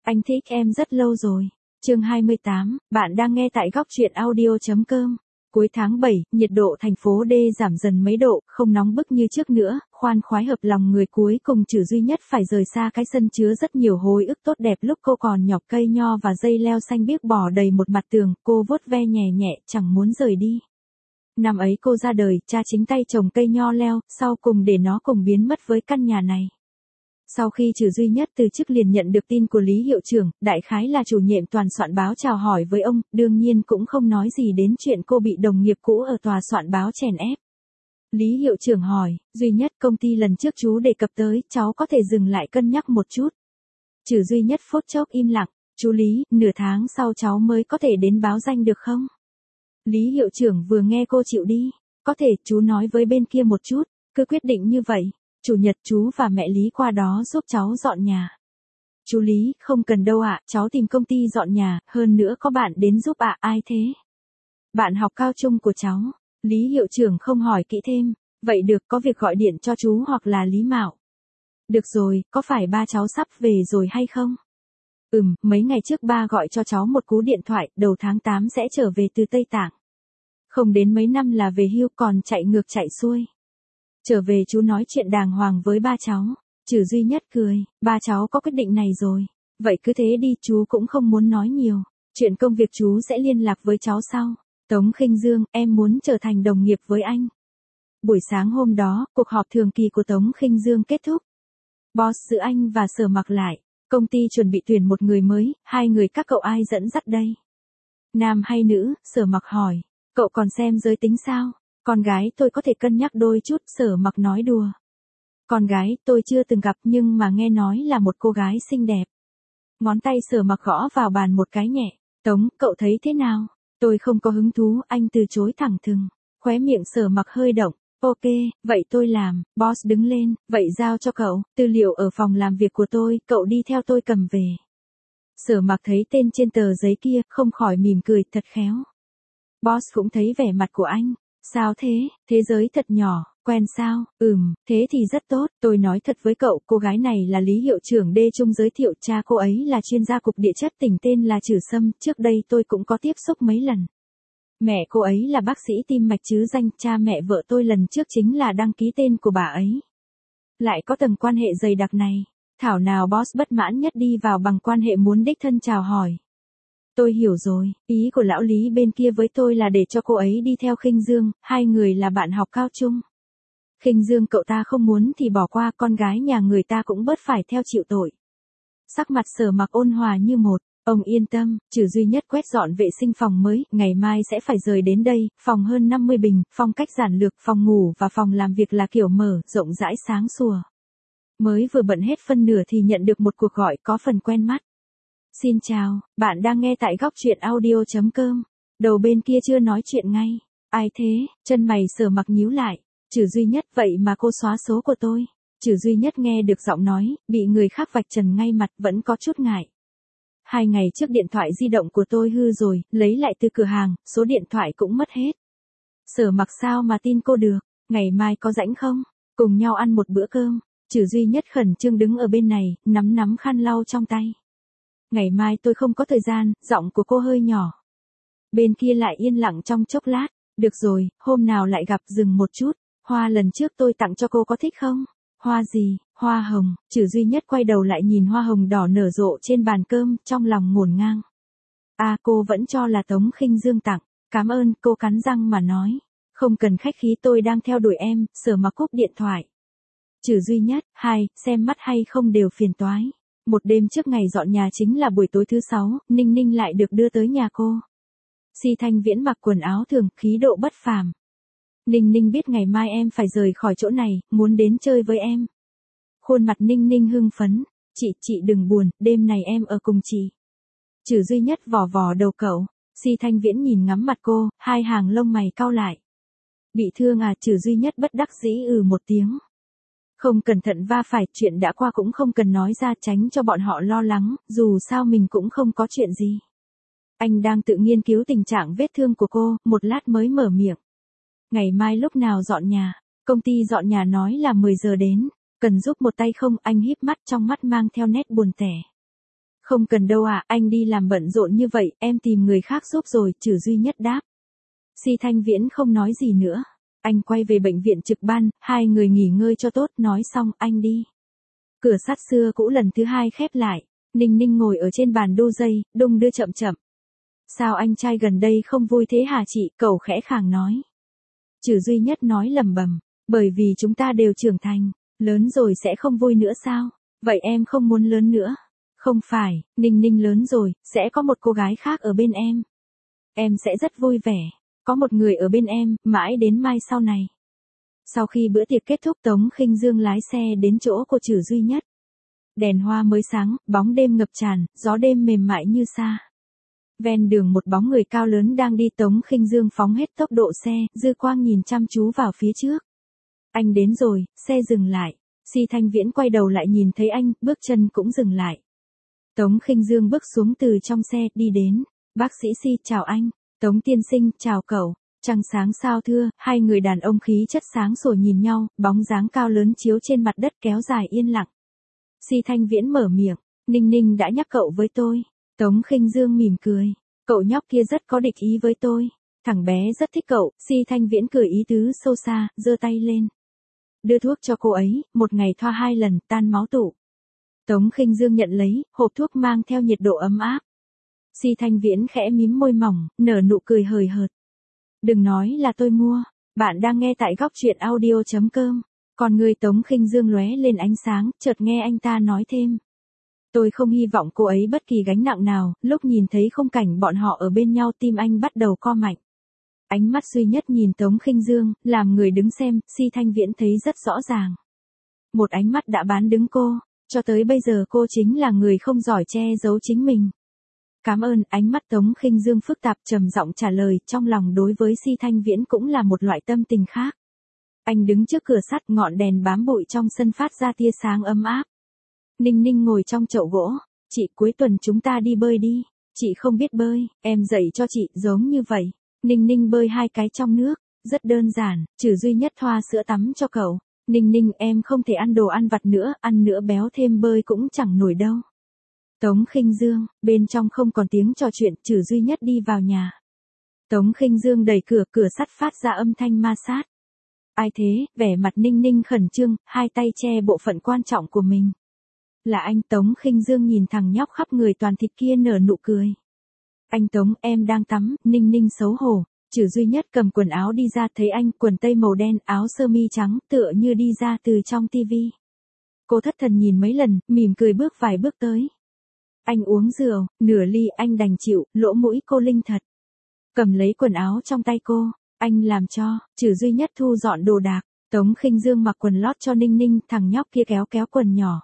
Anh thích em rất lâu rồi. Chương 28, bạn đang nghe tại góc truyện audio.com. Cuối tháng 7, nhiệt độ thành phố D giảm dần mấy độ, không nóng bức như trước nữa, khoan khoái hợp lòng người cuối cùng Trử Duy Nhất phải rời xa cái sân chứa rất nhiều hồi ức tốt đẹp lúc cô còn nhọc cây nho và dây leo xanh biếc bò đầy một mặt tường, cô vuốt ve nhẹ nhẹ, chẳng muốn rời đi. Năm ấy cô ra đời, cha chính tay trồng cây nho leo, sau cùng để nó cùng biến mất với căn nhà này. Sau khi Trử Duy Nhất từ chức liền nhận được tin của Lý hiệu trưởng, đại khái là chủ nhiệm toàn soạn báo chào hỏi với ông, đương nhiên cũng không nói gì đến chuyện cô bị đồng nghiệp cũ ở tòa soạn báo chèn ép. Lý hiệu trưởng hỏi, Duy Nhất, công ty lần trước chú đề cập tới, cháu có thể dừng lại cân nhắc một chút. Trử Duy Nhất phút chốc im lặng, chú Lý, nửa tháng sau cháu mới có thể đến báo danh được không? Lý hiệu trưởng vừa nghe cô chịu đi, có thể, chú nói với bên kia một chút, cứ quyết định như vậy. Chủ nhật chú và mẹ Lý qua đó giúp cháu dọn nhà. Chú Lý, không cần đâu ạ, cháu tìm công ty dọn nhà, hơn nữa có bạn đến giúp ạ, ai thế? Bạn học cao trung của cháu. Lý hiệu trưởng không hỏi kỹ thêm, vậy được, có việc gọi điện cho chú hoặc là Lý Mạo. Được rồi, có phải ba cháu sắp về rồi hay không? Mấy ngày trước ba gọi cho cháu một cú điện thoại, đầu tháng 8 sẽ trở về từ Tây Tạng. Không đến mấy năm là về hưu còn chạy ngược chạy xuôi. Trở về chú nói chuyện đàng hoàng với ba cháu. Trử Duy Nhất cười, ba cháu có quyết định này rồi. Vậy cứ thế đi, chú cũng không muốn nói nhiều. Chuyện công việc chú sẽ liên lạc với cháu sau. Tống Khinh Dương, em muốn trở thành đồng nghiệp với anh. Buổi sáng hôm đó, cuộc họp thường kỳ của Tống Khinh Dương kết thúc. Boss giữ anh và Sở Mặc lại. Công ty chuẩn bị tuyển một người mới, hai người các cậu ai dẫn dắt đây? Nam hay nữ? Sở Mặc hỏi. Cậu còn xem giới tính sao? Con gái tôi có thể cân nhắc đôi chút, Sở Mặc nói đùa. Con gái tôi chưa từng gặp nhưng mà nghe nói là một cô gái xinh đẹp. Ngón tay Sở Mặc gõ vào bàn một cái nhẹ. Tống, cậu thấy thế nào? Tôi không có hứng thú, anh từ chối thẳng thừng. Khóe miệng Sở Mặc hơi động. Ok, vậy tôi làm. Boss đứng lên, vậy giao cho cậu. Tư liệu ở phòng làm việc của tôi, cậu đi theo tôi cầm về. Sở Mặc thấy tên trên tờ giấy kia, không khỏi mỉm cười, thật khéo. Boss cũng thấy vẻ mặt của anh. Sao thế, thế giới thật nhỏ, quen sao? Thế thì rất tốt, tôi nói thật với cậu, cô gái này là Lý hiệu trưởng D Trung giới thiệu, cha cô ấy là chuyên gia cục địa chất tỉnh tên là Trử Sâm, trước đây tôi cũng có tiếp xúc mấy lần. Mẹ cô ấy là bác sĩ tim mạch chứ danh, cha mẹ vợ tôi lần trước chính là đăng ký tên của bà ấy. Lại có tầng quan hệ dày đặc này, thảo nào boss bất mãn nhất đi vào bằng quan hệ muốn đích thân chào hỏi. Tôi hiểu rồi, ý của lão Lý bên kia với tôi là để cho cô ấy đi theo Khinh Dương, hai người là bạn học cao trung. Khinh Dương cậu ta không muốn thì bỏ qua, con gái nhà người ta cũng bớt phải theo chịu tội. Sắc mặt Sở Mặc ôn hòa như một, ông yên tâm, Trử Duy Nhất quét dọn vệ sinh phòng mới, ngày mai sẽ phải rời đến đây, phòng hơn 50 bình, phong cách giản lược, phòng ngủ và phòng làm việc là kiểu mở, rộng rãi sáng sủa. Mới vừa bận hết phân nửa thì nhận được một cuộc gọi có phần quen mắt. Xin chào, bạn đang nghe tại góc truyện audio.com. Đầu bên kia chưa nói chuyện ngay. Ai thế? Chân mày Sở Mặc nhíu lại. Trử Duy Nhất, vậy mà cô xóa số của tôi. Trử Duy Nhất nghe được giọng nói, bị người khác vạch trần ngay mặt vẫn có chút ngại. 2 ngày trước điện thoại di động của tôi hư rồi, lấy lại từ cửa hàng, số điện thoại cũng mất hết. Sở Mặc sao mà tin cô được, ngày mai có rảnh không? Cùng nhau ăn một bữa cơm. Trử Duy Nhất khẩn trương đứng ở bên này, nắm khăn lau trong tay. Ngày mai tôi không có thời gian, giọng của cô hơi nhỏ. Bên kia lại yên lặng trong chốc lát. Được rồi, hôm nào lại gặp, dừng một chút. Hoa lần trước tôi tặng cho cô có thích không? Hoa gì? Hoa hồng. Trử Duy Nhất quay đầu lại nhìn hoa hồng đỏ nở rộ trên bàn cơm, trong lòng ngổn ngang. À, cô vẫn cho là Tống Khinh Dương tặng. Cảm ơn, cô cắn răng mà nói. Không cần khách khí, tôi đang theo đuổi em. Sở Mặc cúp điện thoại. Trử Duy Nhất, xem mắt hay không đều phiền toái. Một đêm trước ngày dọn nhà chính là buổi tối thứ 6, Ninh Ninh lại được đưa tới nhà cô. Si Thanh Viễn mặc quần áo thường, khí độ bất phàm. Ninh Ninh biết ngày mai em phải rời khỏi chỗ này, muốn đến chơi với em. Khuôn mặt Ninh Ninh hưng phấn. Chị đừng buồn, đêm này em ở cùng chị. Trử Duy Nhất vò đầu cậu. Si Thanh Viễn nhìn ngắm mặt cô, hai hàng lông mày cau lại. Bị thương à? Trử Duy Nhất bất đắc dĩ một tiếng. Không cẩn thận va phải, chuyện đã qua cũng không cần nói ra, tránh cho bọn họ lo lắng, dù sao mình cũng không có chuyện gì. Anh đang tự nghiên cứu tình trạng vết thương của cô, một lát mới mở miệng. Ngày mai lúc nào dọn nhà? Công ty dọn nhà nói là 10 giờ đến. Cần giúp một tay không? Anh híp mắt, trong mắt mang theo nét buồn tẻ. Không cần đâu ạ, anh đi làm bận rộn như vậy, em tìm người khác giúp rồi, Trử Duy Nhất đáp. Si Thanh Viễn không nói gì nữa. Anh quay về bệnh viện trực ban, hai người nghỉ ngơi cho tốt, nói xong, anh đi. Cửa sắt xưa cũ lần thứ hai khép lại, Ninh Ninh ngồi ở trên bàn đu dây, đung đưa chậm chậm. Sao anh trai gần đây không vui thế hả chị, cậu khẽ khàng nói. Trử Duy Nhất nói lẩm bẩm, bởi vì chúng ta đều trưởng thành, lớn rồi sẽ không vui nữa sao? Vậy em không muốn lớn nữa. Không phải, Ninh Ninh lớn rồi, sẽ có một cô gái khác ở bên em. Em sẽ rất vui vẻ, có một người ở bên em, mãi đến mai sau này. Sau khi bữa tiệc kết thúc Tống Khinh Dương lái xe đến chỗ của Trử Duy Nhất. Đèn hoa mới sáng, bóng đêm ngập tràn, gió đêm mềm mại như sa. Ven đường một bóng người cao lớn đang đi Tống Khinh Dương phóng hết tốc độ xe, dư quang nhìn chăm chú vào phía trước. Anh đến rồi, xe dừng lại. Si Thanh Viễn quay đầu lại nhìn thấy anh, bước chân cũng dừng lại. Tống Khinh Dương bước xuống từ trong xe, đi đến. Bác sĩ Si, chào anh. Tống tiên sinh, chào cậu. Trăng sáng sao thưa, hai người đàn ông khí chất sáng sủa nhìn nhau, bóng dáng cao lớn chiếu trên mặt đất kéo dài yên lặng. Si Thanh Viễn mở miệng, Ninh Ninh đã nhắc cậu với tôi. Tống Khinh Dương mỉm cười, cậu nhóc kia rất có địch ý với tôi. Thằng bé rất thích cậu, Si Thanh Viễn cười ý tứ sâu xa, giơ tay lên. Đưa thuốc cho cô ấy, một ngày thoa 2 lần, tan máu tụ. Tống Khinh Dương nhận lấy, hộp thuốc mang theo nhiệt độ ấm áp. Si Thanh Viễn khẽ mím môi mỏng, nở nụ cười hời hợt. Đừng nói là tôi mua, bạn đang nghe tại góc truyện audio.com. Còn người Tống Khinh Dương lóe lên ánh sáng, chợt nghe anh ta nói thêm. Tôi không hy vọng cô ấy bất kỳ gánh nặng nào, lúc nhìn thấy khung cảnh bọn họ ở bên nhau tim anh bắt đầu co mạnh. Ánh mắt duy nhất nhìn Tống Khinh Dương, làm người đứng xem, Si Thanh Viễn thấy rất rõ ràng. Một ánh mắt đã bán đứng cô, cho tới bây giờ cô chính là người không giỏi che giấu chính mình. Cảm ơn, ánh mắt Tống Khinh Dương phức tạp trầm giọng trả lời, trong lòng đối với Si Thanh Viễn cũng là một loại tâm tình khác. Anh đứng trước cửa sắt, ngọn đèn bám bụi trong sân phát ra tia sáng ấm áp. Ninh Ninh ngồi trong chậu gỗ, chị cuối tuần chúng ta đi bơi đi, chị không biết bơi, em dạy cho chị, giống như vậy. Ninh Ninh bơi 2 cái trong nước, rất đơn giản, Trử Duy Nhất thoa sữa tắm cho cậu. Ninh Ninh em không thể ăn đồ ăn vặt nữa, ăn nữa béo thêm bơi cũng chẳng nổi đâu. Tống Khinh Dương, bên trong không còn tiếng trò chuyện, Trử Duy Nhất đi vào nhà. Tống Khinh Dương đẩy cửa, cửa sắt phát ra âm thanh ma sát. Ai thế, vẻ mặt Ninh Ninh khẩn trương, hai tay che bộ phận quan trọng của mình. Là anh. Tống Khinh Dương nhìn thằng nhóc khắp người toàn thịt kia nở nụ cười. Anh Tống, em đang tắm, Ninh Ninh xấu hổ. Trử Duy Nhất cầm quần áo đi ra, thấy anh, quần tây màu đen, áo sơ mi trắng, tựa như đi ra từ trong tivi. Cô thất thần nhìn mấy lần, mỉm cười bước vài bước tới. Anh uống rượu, nửa ly, anh đành chịu, lỗ mũi cô linh thật. Cầm lấy quần áo trong tay cô, anh làm cho. Trử Duy Nhất thu dọn đồ đạc. Tống Khinh Dương mặc quần lót cho Ninh Ninh, thằng nhóc kia kéo kéo quần nhỏ.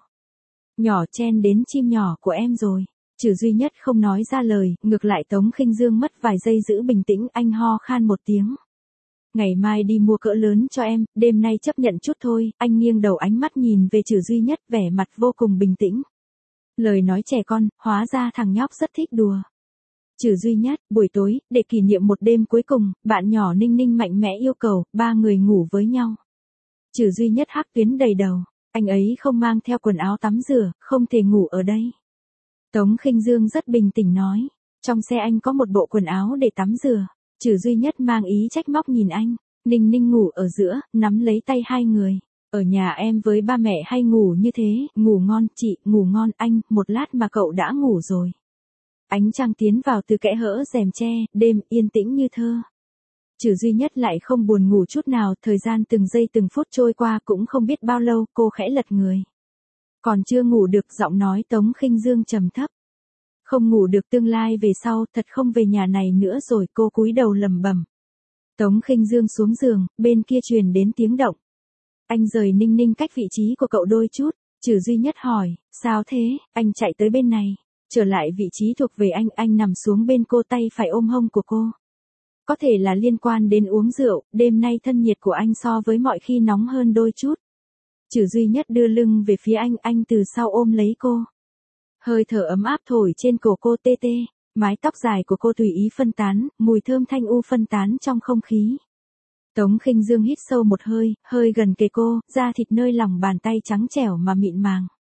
Nhỏ chen đến chim nhỏ của em rồi. Trử Duy Nhất không nói ra lời, ngược lại Tống Khinh Dương mất vài giây giữ bình tĩnh, anh ho khan một tiếng. Ngày mai đi mua cỡ lớn cho em, đêm nay chấp nhận chút thôi, anh nghiêng đầu ánh mắt nhìn về Trử Duy Nhất, vẻ mặt vô cùng bình tĩnh. Lời nói trẻ con, hóa ra thằng nhóc rất thích đùa. Trử Duy Nhất, buổi tối, để kỷ niệm một đêm cuối cùng, bạn nhỏ Ninh Ninh mạnh mẽ yêu cầu, 3 người ngủ với nhau. Trử Duy Nhất hắc tuyến đầy đầu, anh ấy không mang theo quần áo tắm rửa, không thể ngủ ở đây. Tống Khinh Dương rất bình tĩnh nói, trong xe anh có một bộ quần áo để tắm rửa. Trử Duy Nhất mang ý trách móc nhìn anh. Ninh Ninh ngủ ở giữa, nắm lấy tay hai người. Ở nhà em với ba mẹ hay ngủ như thế, ngủ ngon, chị, ngủ ngon, anh, một lát mà cậu đã ngủ rồi. Ánh trăng tiến vào từ kẽ hở rèm tre, đêm yên tĩnh như thơ. Trử Duy Nhất lại không buồn ngủ chút nào, thời gian từng giây từng phút trôi qua cũng không biết bao lâu, cô khẽ lật người. Còn chưa ngủ được, giọng nói Tống Khinh Dương trầm thấp. Không ngủ được, tương lai về sau, thật không về nhà này nữa rồi, cô cúi đầu lẩm bẩm. Tống Khinh Dương xuống giường, bên kia truyền đến tiếng động. Anh rời Ninh Ninh cách vị trí của cậu đôi chút. Trử Duy Nhất hỏi, sao thế, anh chạy tới bên này. Trở lại vị trí thuộc về anh nằm xuống bên cô, tay phải ôm hông của cô. Có thể là liên quan đến uống rượu, đêm nay thân nhiệt của anh so với mọi khi nóng hơn đôi chút. Trử Duy Nhất đưa lưng về phía anh từ sau ôm lấy cô. Hơi thở ấm áp thổi trên cổ cô tê tê, mái tóc dài của cô tùy ý phân tán, mùi thơm thanh u phân tán trong không khí. Tống Khinh Dương hít sâu một hơi, hơi gần kề cô, da thịt nơi lòng bàn tay trắng trẻo mà mịn màng.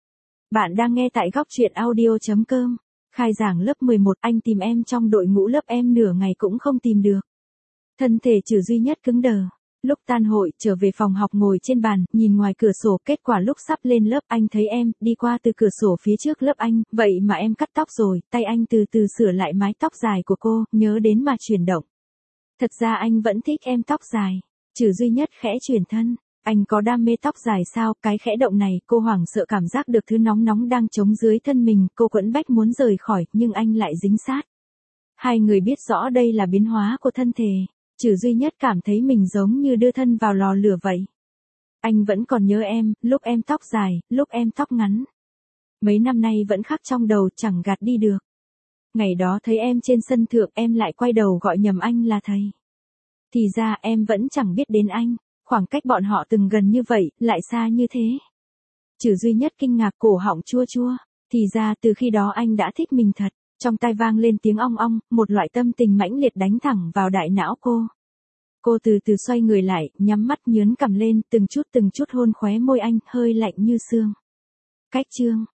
Bạn đang nghe tại góc truyện audio.com. Khai giảng lớp 11, anh tìm em trong đội ngũ lớp em nửa ngày cũng không tìm được. Thân thể Trừ Duy Nhất cứng đờ. Lúc tan hội, trở về phòng học ngồi trên bàn, nhìn ngoài cửa sổ, kết quả lúc sắp lên lớp anh thấy em, đi qua từ cửa sổ phía trước lớp anh, vậy mà em cắt tóc rồi, tay anh từ từ sửa lại mái tóc dài của cô, nhớ đến mà chuyển động. Thật ra anh vẫn thích em tóc dài. Trừ Duy Nhất khẽ chuyển thân. Anh có đam mê tóc dài sao? Cái khẽ động này, cô hoảng sợ cảm giác được thứ nóng nóng đang chống dưới thân mình, cô quẫn bách muốn rời khỏi, nhưng anh lại dính sát. Hai người biết rõ đây là biến hóa của thân thể. Trừ Duy Nhất cảm thấy mình giống như đưa thân vào lò lửa vậy. Anh vẫn còn nhớ em, lúc em tóc dài, lúc em tóc ngắn. Mấy năm nay vẫn khắc trong đầu, chẳng gạt đi được. Ngày đó thấy em trên sân thượng, em lại quay đầu gọi nhầm anh là thầy. Thì ra em vẫn chẳng biết đến anh. Khoảng cách bọn họ từng gần như vậy, lại xa như thế. Trừ Duy Nhất kinh ngạc, cổ họng chua chua. Thì ra từ khi đó anh đã thích mình thật. Trong tai vang lên tiếng ong ong, một loại tâm tình mãnh liệt đánh thẳng vào đại não cô. Cô từ từ xoay người lại, nhắm mắt nhướn cằm lên, từng chút hôn khóe môi anh, hơi lạnh như sương. Cách chương.